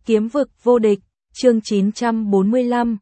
Kiếm vực vô địch, chương 945,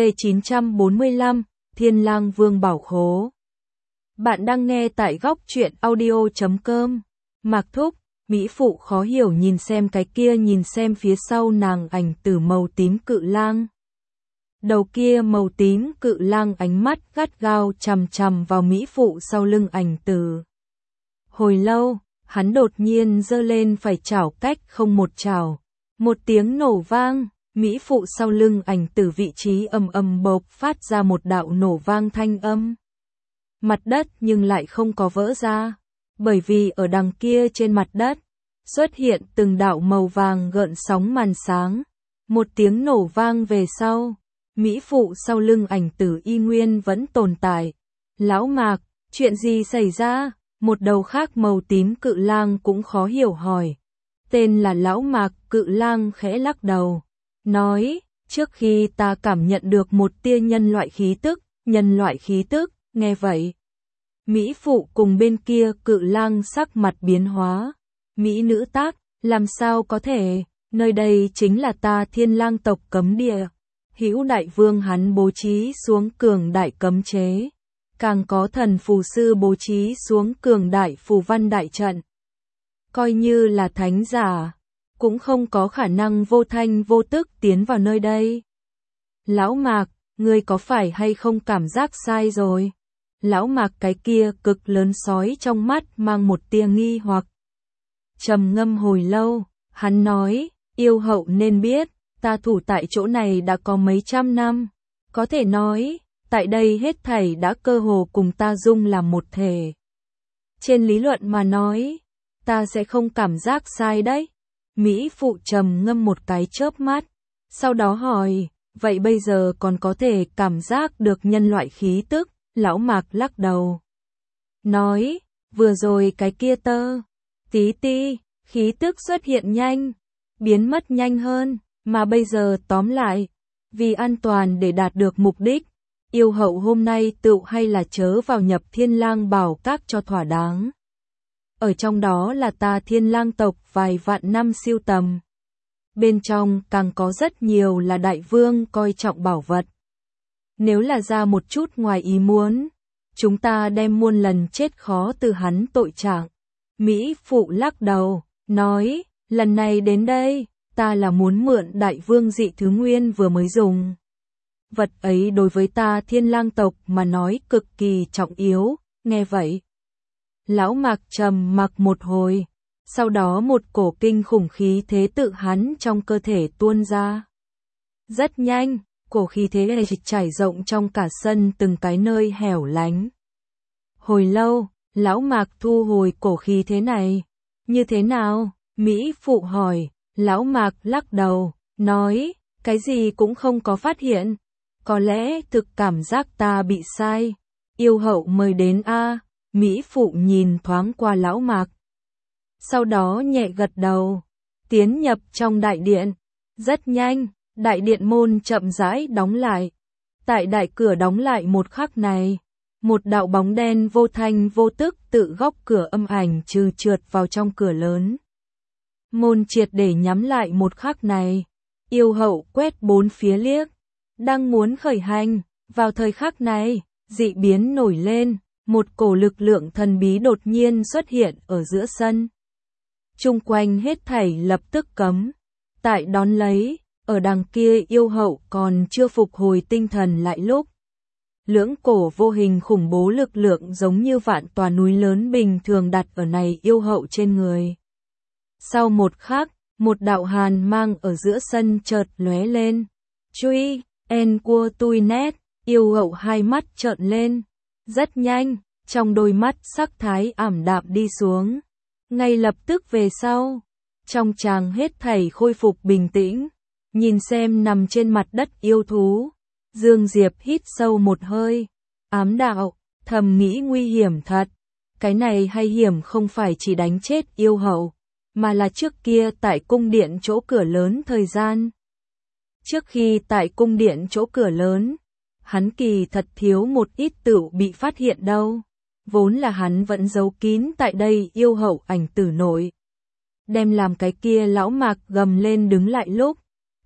C945, Thiên Lang Vương bảo khố. Bạn đang nghe tại góc truyện audio.com. Mạc Thúc, mỹ phụ khó hiểu nhìn xem cái kia, nhìn xem phía sau nàng ảnh tử màu tím cự lang. Đầu kia màu tím cự lang ánh mắt gắt gao chằm chằm vào mỹ phụ sau lưng ảnh tử. Hồi lâu, hắn đột nhiên giơ lên phải chảo cách không một chảo. Một tiếng nổ vang, mỹ phụ sau lưng ảnh tử vị trí ầm ầm bộc phát ra một đạo nổ vang thanh âm. Mặt đất nhưng lại không có vỡ ra, bởi vì ở đằng kia trên mặt đất xuất hiện từng đạo màu vàng gợn sóng màn sáng. Một tiếng nổ vang về sau, mỹ phụ sau lưng ảnh tử y nguyên vẫn tồn tại. Lão Mạc, chuyện gì xảy ra? Một đầu khác màu tím cự lang cũng khó hiểu hỏi. Tên là Lão Mạc, cự lang khẽ lắc đầu, nói, trước khi ta cảm nhận được một tia nhân loại khí tức, nghe vậy. Mỹ phụ cùng bên kia cự lang sắc mặt biến hóa. Mỹ nữ tác, làm sao có thể, nơi đây chính là ta Thiên Lang tộc cấm địa. Hữu đại vương hắn bố trí xuống cường đại cấm chế. Càng có thần phù sư bố trí xuống cường đại phù văn đại trận. Coi như là thánh giả, cũng không có khả năng vô thanh vô tức tiến vào nơi đây. Lão Mạc, ngươi có phải hay không cảm giác sai rồi? Lão Mạc cái kia cực lớn sói trong mắt mang một tia nghi hoặc. Trầm ngâm hồi lâu, hắn nói, yêu hậu nên biết, ta thủ tại chỗ này đã có mấy trăm năm. Có thể nói, tại đây hết thảy đã cơ hồ cùng ta dung làm một thể. Trên lý luận mà nói, ta sẽ không cảm giác sai đấy. Mỹ phụ trầm ngâm một cái chớp mắt, sau đó hỏi, vậy bây giờ còn có thể cảm giác được nhân loại khí tức? Lão Mạc lắc đầu, nói, vừa rồi cái kia tí khí tức xuất hiện nhanh, biến mất nhanh hơn, mà bây giờ tóm lại, vì an toàn để đạt được mục đích, yêu hậu hôm nay tự hay là chớ vào nhập Thiên Lang bảo các cho thỏa đáng. Ở trong đó là ta Thiên Lang tộc vài vạn năm siêu tầm. Bên trong càng có rất nhiều là đại vương coi trọng bảo vật. Nếu là ra một chút ngoài ý muốn, chúng ta đem muôn lần chết khó từ hắn tội trạng. Mỹ phụ lắc đầu, nói, lần này đến đây, ta là muốn mượn đại vương dị thứ nguyên vừa mới dùng. Vật ấy đối với ta Thiên Lang tộc mà nói cực kỳ trọng yếu, nghe vậy. Lão Mạc trầm mặc một hồi, sau đó một cổ kinh khủng khí thế tự hắn trong cơ thể tuôn ra. Rất nhanh, cổ khí thế này trải rộng trong cả sân từng cái nơi hẻo lánh. Hồi lâu, Lão Mạc thu hồi cổ khí thế này. Như thế nào? Mỹ phụ hỏi. Lão Mạc lắc đầu, nói, cái gì cũng không có phát hiện. Có lẽ thực cảm giác ta bị sai. Yêu hậu mời đến a. Mỹ phụ nhìn thoáng qua Lão Mạc. Sau đó nhẹ gật đầu, tiến nhập trong đại điện. Rất nhanh, đại điện môn chậm rãi đóng lại. Tại đại cửa đóng lại một khắc này, một đạo bóng đen vô thanh vô tức tự góc cửa âm ảnh trượt vào trong cửa lớn. Môn triệt để nhắm lại một khắc này, yêu hậu quét bốn phía liếc, đang muốn khởi hành, vào thời khắc này, dị biến nổi lên, một cổ lực lượng thần bí đột nhiên xuất hiện ở giữa sân. Chung quanh hết thảy lập tức cấm, tại đón lấy, ở đằng kia yêu hậu còn chưa phục hồi tinh thần lại lúc. Lưỡng cổ vô hình khủng bố lực lượng giống như vạn tòa núi lớn bình thường đặt ở này yêu hậu trên người. Sau một khắc, một đạo hàn mang ở giữa sân chợt lóe lên. Chui, en cua tui nét, yêu hậu hai mắt trợn lên. Rất nhanh, trong đôi mắt sắc thái ảm đạm đi xuống. Ngay lập tức về sau, trong tràng hết thảy khôi phục bình tĩnh. Nhìn xem nằm trên mặt đất yêu thú, Dương Diệp hít sâu một hơi, ám đạo, thầm nghĩ nguy hiểm thật. Cái này hay hiểm không phải chỉ đánh chết yêu hậu, mà là trước kia tại cung điện chỗ cửa lớn thời gian. Trước khi tại cung điện chỗ cửa lớn, hắn kỳ thật thiếu một ít tựu bị phát hiện đâu. Vốn là hắn vẫn giấu kín tại đây yêu hậu ảnh tử nội. Đem làm cái kia Lão Mạc gầm lên đứng lại lúc,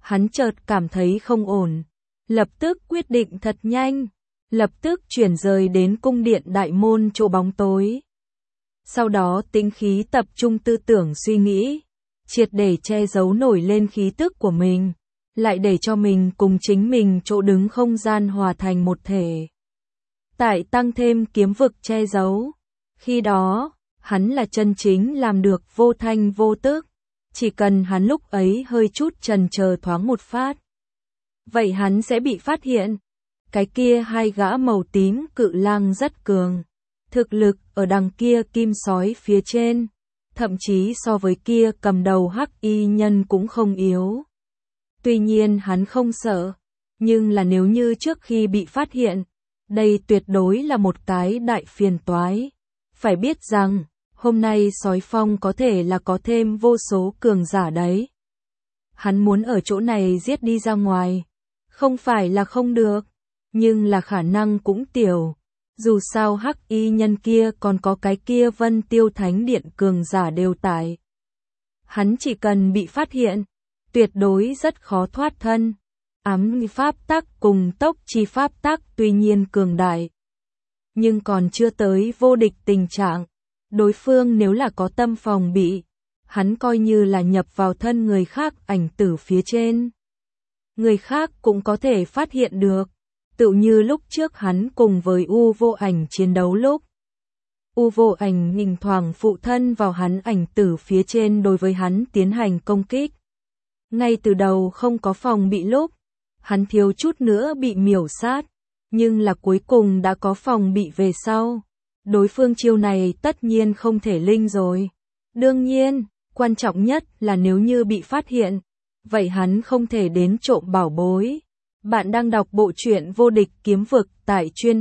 Hắn chợt cảm thấy không ổn, lập tức quyết định thật nhanh, lập tức chuyển rời đến cung điện đại môn chỗ bóng tối. Sau đó tĩnh khí tập trung tư tưởng suy nghĩ, triệt để che giấu nổi lên khí tức của mình, lại để cho mình cùng chính mình chỗ đứng không gian hòa thành một thể. Tại tăng thêm kiếm vực che giấu, khi đó, hắn là chân chính làm được vô thanh vô tức, chỉ cần hắn lúc ấy hơi chút chần chờ thoáng một phát. Vậy hắn sẽ bị phát hiện. Cái kia hai gã màu tím cự lang rất cường, thực lực ở đằng kia kim sói phía trên, thậm chí so với kia cầm đầu hắc y nhân cũng không yếu. Tuy nhiên hắn không sợ, nhưng là nếu như trước khi bị phát hiện, đây tuyệt đối là một cái đại phiền toái. Phải biết rằng, hôm nay sói phong có thể là có thêm vô số cường giả đấy. Hắn muốn ở chỗ này giết đi ra ngoài, không phải là không được, nhưng là khả năng cũng tiểu. Dù sao hắc y nhân kia còn có cái kia Vân Tiêu Thánh Điện cường giả đều tại. Hắn chỉ cần bị phát hiện, tuyệt đối rất khó thoát thân. Ám pháp tắc cùng tốc chi pháp tắc tuy nhiên cường đại, nhưng còn chưa tới vô địch tình trạng. Đối phương nếu là có tâm phòng bị, hắn coi như là nhập vào thân người khác ảnh tử phía trên. Người khác cũng có thể phát hiện được, tựu như lúc trước hắn cùng với U Vô Ảnh chiến đấu lúc. U Vô Ảnh nhìn thoảng phụ thân vào hắn ảnh tử phía trên đối với hắn tiến hành công kích. Ngay từ đầu không có phòng bị lúc, hắn thiếu chút nữa bị miểu sát, nhưng là cuối cùng đã có phòng bị về sau. Đối phương chiêu này tất nhiên không thể linh rồi. Đương nhiên, quan trọng nhất là nếu như bị phát hiện, vậy hắn không thể đến trộm bảo bối. Bạn đang đọc bộ truyện Vô Địch Kiếm Vực tại Chuyên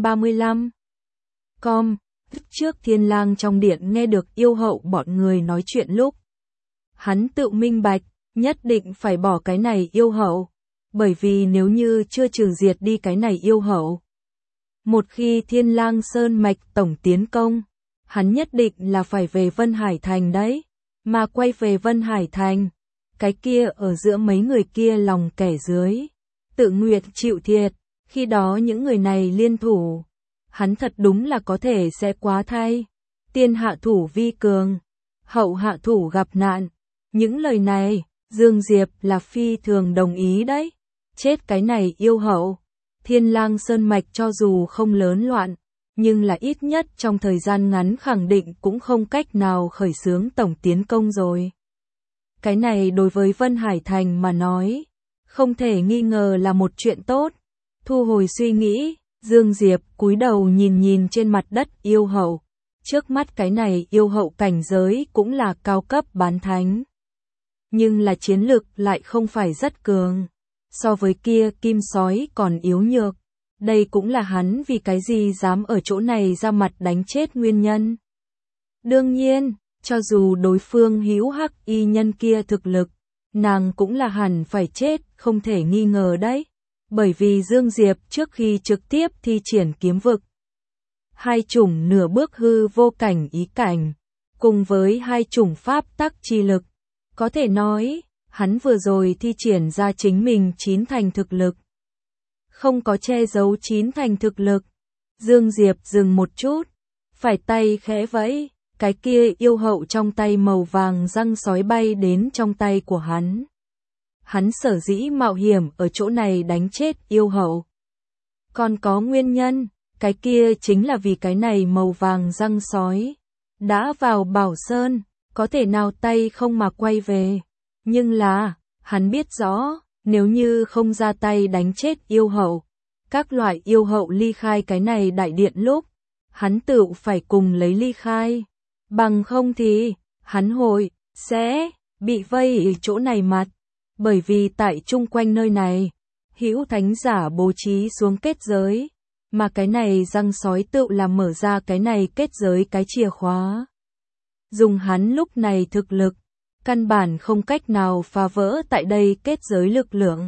35.com. Trước Thiên Lang trong điện nghe được yêu hậu bọn người nói chuyện lúc, hắn tự minh bạch, nhất định phải bỏ cái này yêu hậu, bởi vì nếu như chưa trừ diệt đi cái này yêu hậu, một khi Thiên Lang Sơn mạch tổng tiến công, hắn nhất định là phải về Vân Hải Thành đấy, mà quay về Vân Hải Thành, cái kia ở giữa mấy người kia lòng kẻ dưới, tự nguyện chịu thiệt, khi đó những người này liên thủ, hắn thật đúng là có thể sẽ quá thay. Tiên hạ thủ vi cường, hậu hạ thủ gặp nạn, những lời này, Dương Diệp là phi thường đồng ý đấy, chết cái này yêu hậu. Thiên Lang Sơn mạch cho dù không lớn loạn, nhưng là ít nhất trong thời gian ngắn khẳng định cũng không cách nào khởi xướng tổng tiến công rồi. Cái này đối với Vân Hải Thành mà nói, không thể nghi ngờ là một chuyện tốt. Thu hồi suy nghĩ, Dương Diệp cúi đầu nhìn nhìn trên mặt đất yêu hậu. Trước mắt cái này yêu hậu cảnh giới cũng là cao cấp bán thánh. Nhưng là chiến lực lại không phải rất cường. So với kia kim sói còn yếu nhược. Đây cũng là hắn vì cái gì dám ở chỗ này ra mặt đánh chết nguyên nhân. Đương nhiên, cho dù đối phương hữu hắc y nhân kia thực lực, nàng cũng là hẳn phải chết, không thể nghi ngờ đấy. Bởi vì Dương Diệp trước khi trực tiếp thi triển kiếm vực, hai chủng nửa bước hư vô cảnh ý cảnh, cùng với hai chủng pháp tắc chi lực, có thể nói, hắn vừa rồi thi triển ra chính mình 9 thành thực lực. Không có che giấu 9 thành thực lực. Dương Diệp dừng một chút, phải tay khẽ vẫy, cái kia yêu hậu trong tay màu vàng răng sói bay đến trong tay của hắn. Hắn sở dĩ mạo hiểm ở chỗ này đánh chết yêu hậu. Còn có nguyên nhân, cái kia chính là vì cái này màu vàng răng sói. Đã vào Bảo Sơn, có thể nào tay không mà quay về. Nhưng là, hắn biết rõ, nếu như không ra tay đánh chết yêu hậu, các loại yêu hậu ly khai cái này đại điện lúc, hắn tự phải cùng lấy ly khai. Bằng không thì, hắn hội, sẽ, bị vây ở chỗ này mặt. Bởi vì tại chung quanh nơi này, hữu thánh giả bố trí xuống kết giới, mà cái này răng sói tự làm mở ra cái này kết giới cái chìa khóa. Dùng hắn lúc này thực lực, căn bản không cách nào phá vỡ tại đây kết giới lực lượng.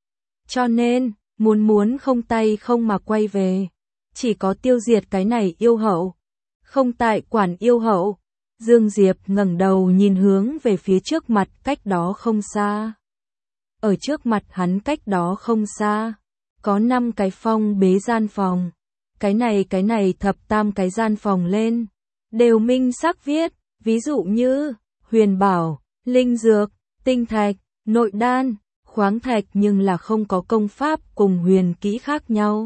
Cho nên, muốn không tay không mà quay về, chỉ có tiêu diệt cái này yêu hậu. Không tại quản yêu hậu, Dương Diệp ngẩng đầu nhìn hướng về phía trước mặt cách đó không xa. ở trước mặt hắn cách đó không xa, có 5 cái phong bế gian phòng. Cái này thập tam cái gian phòng lên, đều minh xác viết, ví dụ như huyền bảo, linh dược, tinh thạch, nội đan, khoáng thạch, nhưng là không có công pháp cùng huyền kỹ khác nhau.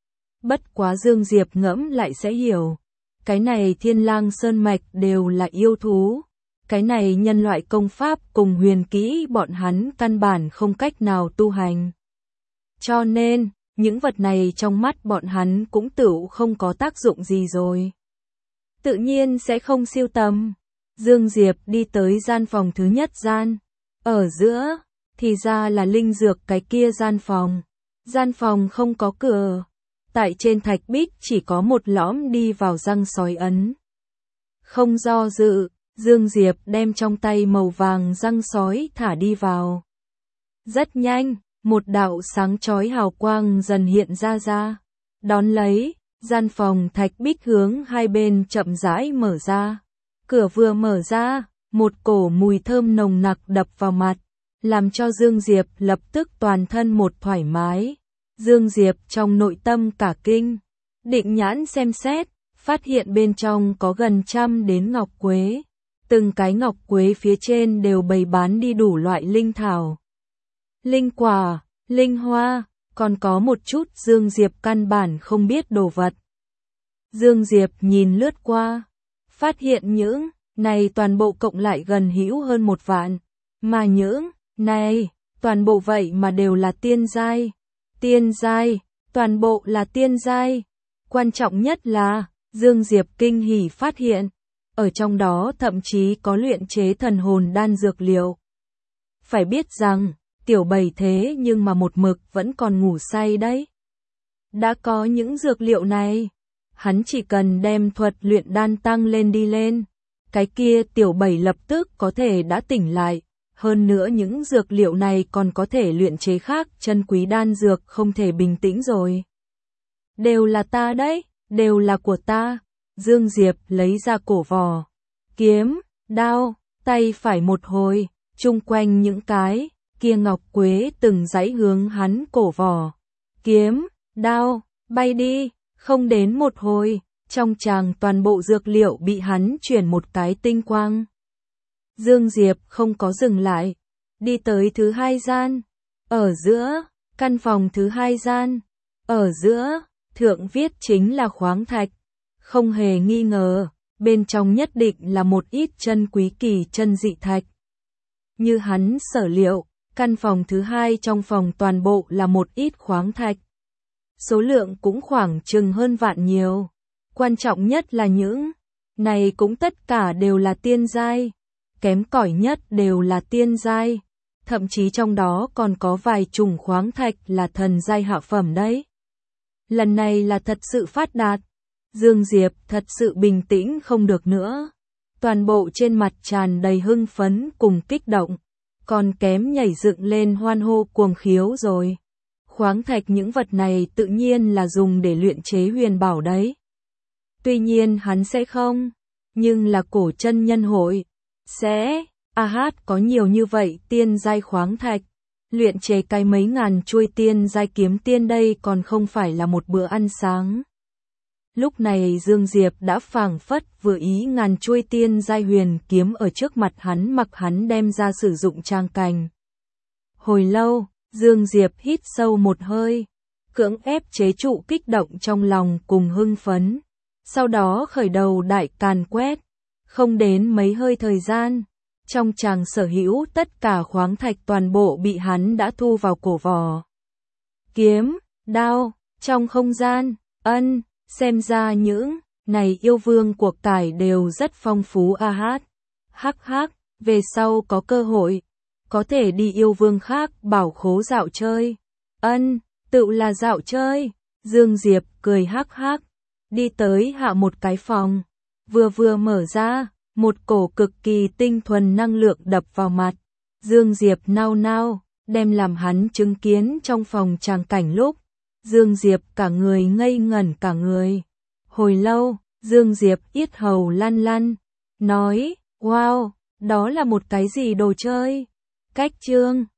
Bất quá Dương Diệp ngẫm lại sẽ hiểu, cái này Thiên Lang Sơn mạch đều là yêu thú, cái này nhân loại công pháp cùng huyền kỹ bọn hắn căn bản không cách nào tu hành. Cho nên, những vật này trong mắt bọn hắn cũng tựu không có tác dụng gì rồi. Tự nhiên sẽ không siêu tầm. Dương Diệp đi tới gian phòng thứ nhất gian. Ở giữa, thì ra là linh dược cái kia gian phòng. Gian phòng không có cửa. Tại trên thạch bích chỉ có một lõm đi vào răng sói ấn. Không do dự, Dương Diệp đem trong tay màu vàng răng sói thả đi vào. Rất nhanh, một đạo sáng chói hào quang dần hiện ra. Đón lấy, gian phòng thạch bích hướng hai bên chậm rãi mở ra. Cửa vừa mở ra, một cổ mùi thơm nồng nặc đập vào mặt, làm cho Dương Diệp lập tức toàn thân một thoải mái. Dương Diệp trong nội tâm cả kinh, định nhãn xem xét, phát hiện bên trong có gần 100 đến ngọc quế. Từng cái ngọc quế phía trên đều bày bán đi đủ loại linh thảo, linh quả, linh hoa, còn có một chút Dương Diệp căn bản không biết đồ vật. Dương Diệp nhìn lướt qua, phát hiện những này toàn bộ cộng lại gần hữu hơn 1 vạn, mà những này toàn bộ vậy mà đều là tiên giai. Tiên giai, toàn bộ là tiên giai. Quan trọng nhất là, Dương Diệp kinh hỉ phát hiện, ở trong đó thậm chí có luyện chế thần hồn đan dược liệu. Phải biết rằng, Tiểu Bảy thế nhưng mà một mực vẫn còn ngủ say đấy. Đã có những dược liệu này, hắn chỉ cần đem thuật luyện đan tăng lên đi lên, cái kia Tiểu Bảy lập tức có thể đã tỉnh lại. Hơn nữa những dược liệu này còn có thể luyện chế khác chân quý đan dược, không thể bình tĩnh rồi. Đều là ta đấy, đều là của ta. Dương Diệp lấy ra cổ vỏ, kiếm, đao, tay phải một hồi, chung quanh những cái kia ngọc quế từng dãy hướng hắn cổ vỏ, kiếm, đao, bay đi, không đến một hồi, trong tràng toàn bộ dược liệu bị hắn chuyển một cái tinh quang. Dương Diệp không có dừng lại, đi tới thứ 2 gian, ở giữa, căn phòng thứ 2 gian, ở giữa, thượng viết chính là khoáng thạch, không hề nghi ngờ, bên trong nhất định là một ít chân quý kỳ chân dị thạch. Như hắn sở liệu, căn phòng thứ 2 trong phòng toàn bộ là một ít khoáng thạch. Số lượng cũng khoảng chừng hơn vạn nhiều. Quan trọng nhất là những này cũng tất cả đều là tiên giai. Kém cỏi nhất đều là tiên giai, thậm chí trong đó còn có vài chủng khoáng thạch là thần giai hạ phẩm đấy. Lần này là thật sự phát đạt, Dương Diệp thật sự bình tĩnh không được nữa. Toàn bộ trên mặt tràn đầy hưng phấn cùng kích động, còn kém nhảy dựng lên hoan hô cuồng khiếu rồi. Khoáng thạch những vật này tự nhiên là dùng để luyện chế huyền bảo đấy. Tuy nhiên hắn sẽ không, nhưng là cổ chân nhân hội sẽ, có nhiều như vậy tiên giai khoáng thạch, luyện chế cái mấy ngàn chuôi tiên giai kiếm tiên đây còn không phải là một bữa ăn sáng. Lúc này Dương Diệp đã phảng phất vừa ý ngàn chuôi tiên giai huyền kiếm ở trước mặt hắn, mặc hắn đem ra sử dụng trang cảnh. Hồi lâu, Dương Diệp hít sâu một hơi, cưỡng ép chế trụ kích động trong lòng cùng hưng phấn, sau đó khởi đầu đại càn quét. Không đến mấy hơi thời gian, trong tràng sở hữu tất cả khoáng thạch toàn bộ bị hắn đã thu vào cổ vỏ. Kiếm, đao, trong không gian, xem ra những này yêu vương cuộc cải đều rất phong phú hắc, về sau có cơ hội, có thể đi yêu vương khác bảo khố dạo chơi. Tự là dạo chơi, Dương Diệp cười hắc, đi tới hạ một cái phòng. Vừa mở ra, một cổ cực kỳ tinh thuần năng lượng đập vào mặt. Dương Diệp nao, đem làm hắn chứng kiến trong phòng tràng cảnh lúc. Dương Diệp cả người ngây ngẩn cả người. Hồi lâu, Dương Diệp yết hầu lăn, nói, wow, đó là một cái gì đồ chơi? Cách chương